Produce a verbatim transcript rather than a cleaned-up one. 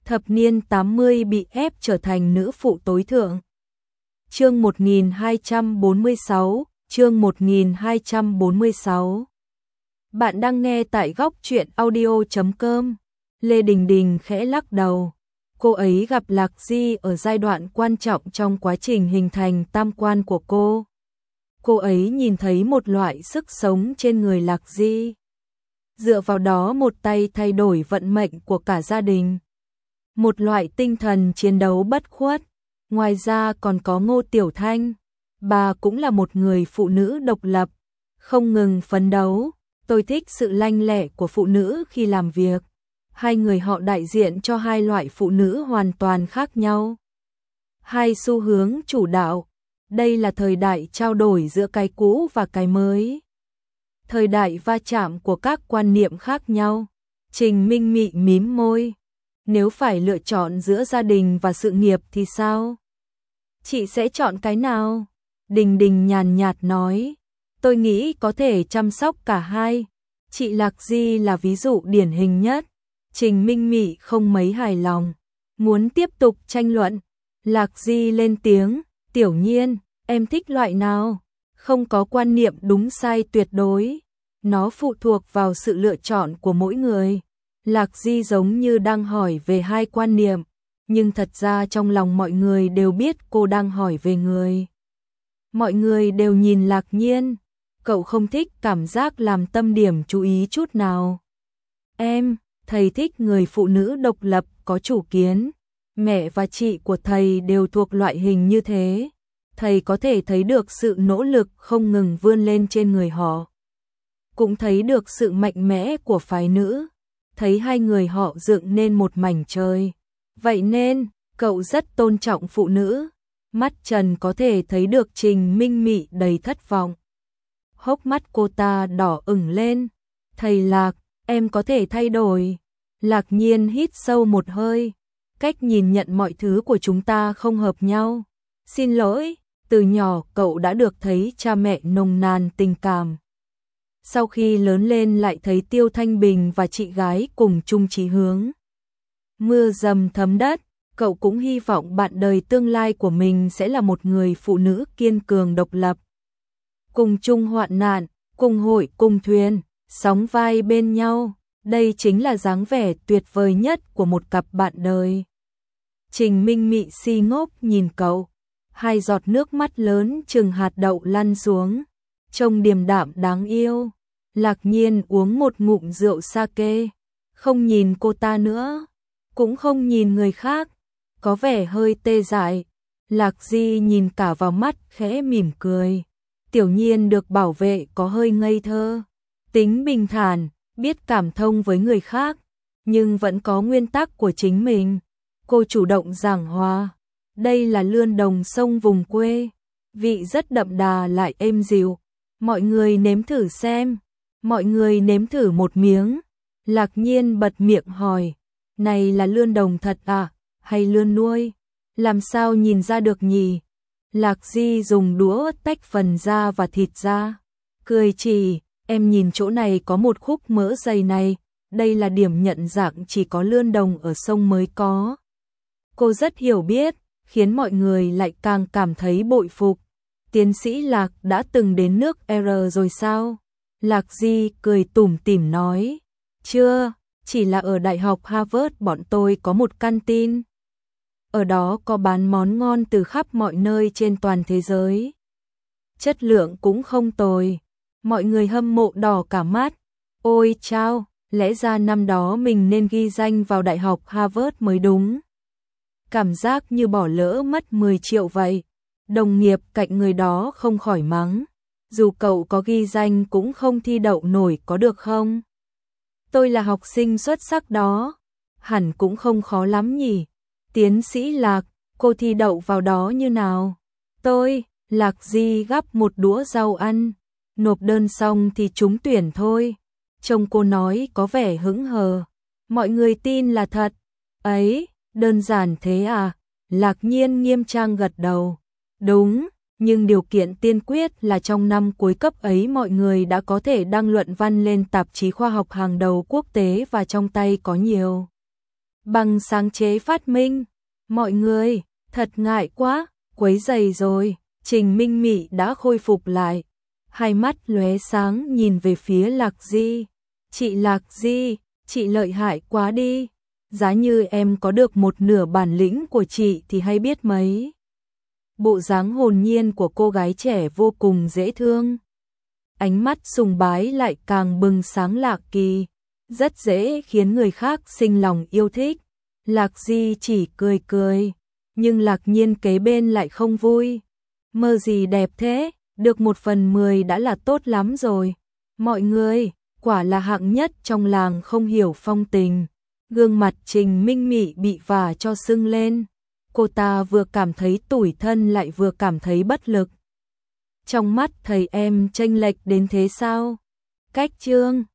thập niên tám mươi bị ép trở thành nữ phụ tối thượng. Chương một nghìn hai trăm bốn mươi sáu, chương một nghìn hai trăm bốn mươi sáu. Bạn đang nghe tại góc truyện audio chấm com. Lê Đình Đình khẽ lắc đầu. Cô ấy gặp Lạc Di ở giai đoạn quan trọng trong quá trình hình thành tam quan của cô. Cô ấy nhìn thấy một loại sức sống trên người Lạc Di. Dựa vào đó một tay thay đổi vận mệnh của cả gia đình. Một loại tinh thần chiến đấu bất khuất. Ngoài ra còn có Ngô Tiểu Thanh. Bà cũng là một người phụ nữ độc lập, không ngừng phấn đấu. Tôi thích sự lanh lẹ của phụ nữ khi làm việc. Hai người họ đại diện cho hai loại phụ nữ hoàn toàn khác nhau. Hai xu hướng chủ đạo. Đây là thời đại trao đổi giữa cái cũ và cái mới. Thời đại va chạm của các quan niệm khác nhau. Trình Minh Mị mím môi. Nếu phải lựa chọn giữa gia đình và sự nghiệp thì sao? Chị sẽ chọn cái nào? Đình Đình nhàn nhạt nói. Tôi nghĩ có thể chăm sóc cả hai. Chị Lạc Di là ví dụ điển hình nhất. Trình Minh Mị không mấy hài lòng. Muốn tiếp tục tranh luận. Lạc Di lên tiếng. Tiểu Nhiên, em thích loại nào? Không có quan niệm đúng sai tuyệt đối. Nó phụ thuộc vào sự lựa chọn của mỗi người. Lạc Di giống như đang hỏi về hai quan niệm, nhưng thật ra trong lòng mọi người đều biết cô đang hỏi về người. Mọi người đều nhìn Lạc Nhiên, cậu không thích cảm giác làm tâm điểm chú ý chút nào. Em, thầy thích người phụ nữ độc lập, có chủ kiến. Mẹ và chị của thầy đều thuộc loại hình như thế. Thầy có thể thấy được sự nỗ lực không ngừng vươn lên trên người họ. Cũng thấy được sự mạnh mẽ của phái nữ. Thấy hai người họ dựng nên một mảnh trời. Vậy nên, cậu rất tôn trọng phụ nữ. Mắt Trần có thể thấy được Trình Minh Mị đầy thất vọng. Hốc mắt cô ta đỏ ửng lên. Thầy Lạc, em có thể thay đổi. Lạc Nhiên hít sâu một hơi. Cách nhìn nhận mọi thứ của chúng ta không hợp nhau. Xin lỗi, từ nhỏ cậu đã được thấy cha mẹ nồng nàn tình cảm. Sau khi lớn lên lại thấy Tiêu Thanh Bình và chị gái cùng chung chí hướng. Mưa dầm thấm đất, cậu cũng hy vọng bạn đời tương lai của mình sẽ là một người phụ nữ kiên cường độc lập. Cùng chung hoạn nạn, cùng hội cùng thuyền, sóng vai bên nhau, đây chính là dáng vẻ tuyệt vời nhất của một cặp bạn đời. Trình Minh Mị si ngốc nhìn cậu, hai giọt nước mắt lớn chừng hạt đậu lăn xuống. Trông điềm đạm đáng yêu. Lạc Nhiên uống một ngụm rượu sake, không nhìn cô ta nữa, cũng không nhìn người khác, có vẻ hơi tê dại. Lạc Di nhìn cả vào mắt khẽ mỉm cười. Tiểu Nhiên được bảo vệ có hơi ngây thơ, tính bình thản, biết cảm thông với người khác, nhưng vẫn có nguyên tắc của chính mình. Cô chủ động giảng hòa. Đây là lươn đồng sông vùng quê, vị rất đậm đà lại êm dịu. Mọi người nếm thử xem. Mọi người nếm thử một miếng. Lạc Nhiên bật miệng hỏi. Này là lươn đồng thật à? Hay lươn nuôi? Làm sao nhìn ra được nhỉ? Lạc Di dùng đũa tách phần da và thịt ra. Cười chỉ, em nhìn chỗ này có một khúc mỡ dày này. Đây là điểm nhận dạng chỉ có lươn đồng ở sông mới có. Cô rất hiểu biết, khiến mọi người lại càng cảm thấy bội phục. Tiến sĩ Lạc đã từng đến nước R rồi sao? Lạc Di cười tủm tỉm nói. Chưa, chỉ là ở Đại học Harvard bọn tôi có một canteen. Ở đó có bán món ngon từ khắp mọi nơi trên toàn thế giới. Chất lượng cũng không tồi. Mọi người hâm mộ đỏ cả mắt. Ôi chao, lẽ ra năm đó mình nên ghi danh vào Đại học Harvard mới đúng. Cảm giác như bỏ lỡ mất mười triệu vậy. Đồng nghiệp cạnh người đó không khỏi mắng. Dù cậu có ghi danh cũng không thi đậu nổi có được không? Tôi là học sinh xuất sắc đó. Hẳn cũng không khó lắm nhỉ. Tiến sĩ Lạc, cô thi đậu vào đó như nào? Tôi, Lạc Di gắp một đũa rau ăn. Nộp đơn xong thì trúng tuyển thôi. Trông cô nói có vẻ hững hờ. Mọi người tin là thật. Ấy, đơn giản thế à? Lạc Nhiên nghiêm trang gật đầu. Đúng, nhưng điều kiện tiên quyết là trong năm cuối cấp ấy mọi người đã có thể đăng luận văn lên tạp chí khoa học hàng đầu quốc tế và trong tay có nhiều bằng sáng chế phát minh. Mọi người, thật ngại quá, quấy rầy rồi. Trình Minh Mị đã khôi phục lại, hai mắt lóe sáng nhìn về phía Lạc Di. Chị Lạc Di, chị lợi hại quá đi. Giá như em có được một nửa bản lĩnh của chị thì hay biết mấy. Bộ dáng hồn nhiên của cô gái trẻ vô cùng dễ thương. Ánh mắt sùng bái lại càng bừng sáng Lạc Kỳ, rất dễ khiến người khác sinh lòng yêu thích. Lạc Di chỉ cười cười, nhưng Lạc Nhiên kế bên lại không vui. Mơ gì đẹp thế, được một phần mười đã là tốt lắm rồi. Mọi người, quả là hạng nhất trong làng không hiểu phong tình. Gương mặt Trình Minh Mị bị vả cho sưng lên. Cô ta vừa cảm thấy tủi thân lại vừa cảm thấy bất lực. Trong mắt thầy em chênh lệch đến thế sao? Cách chương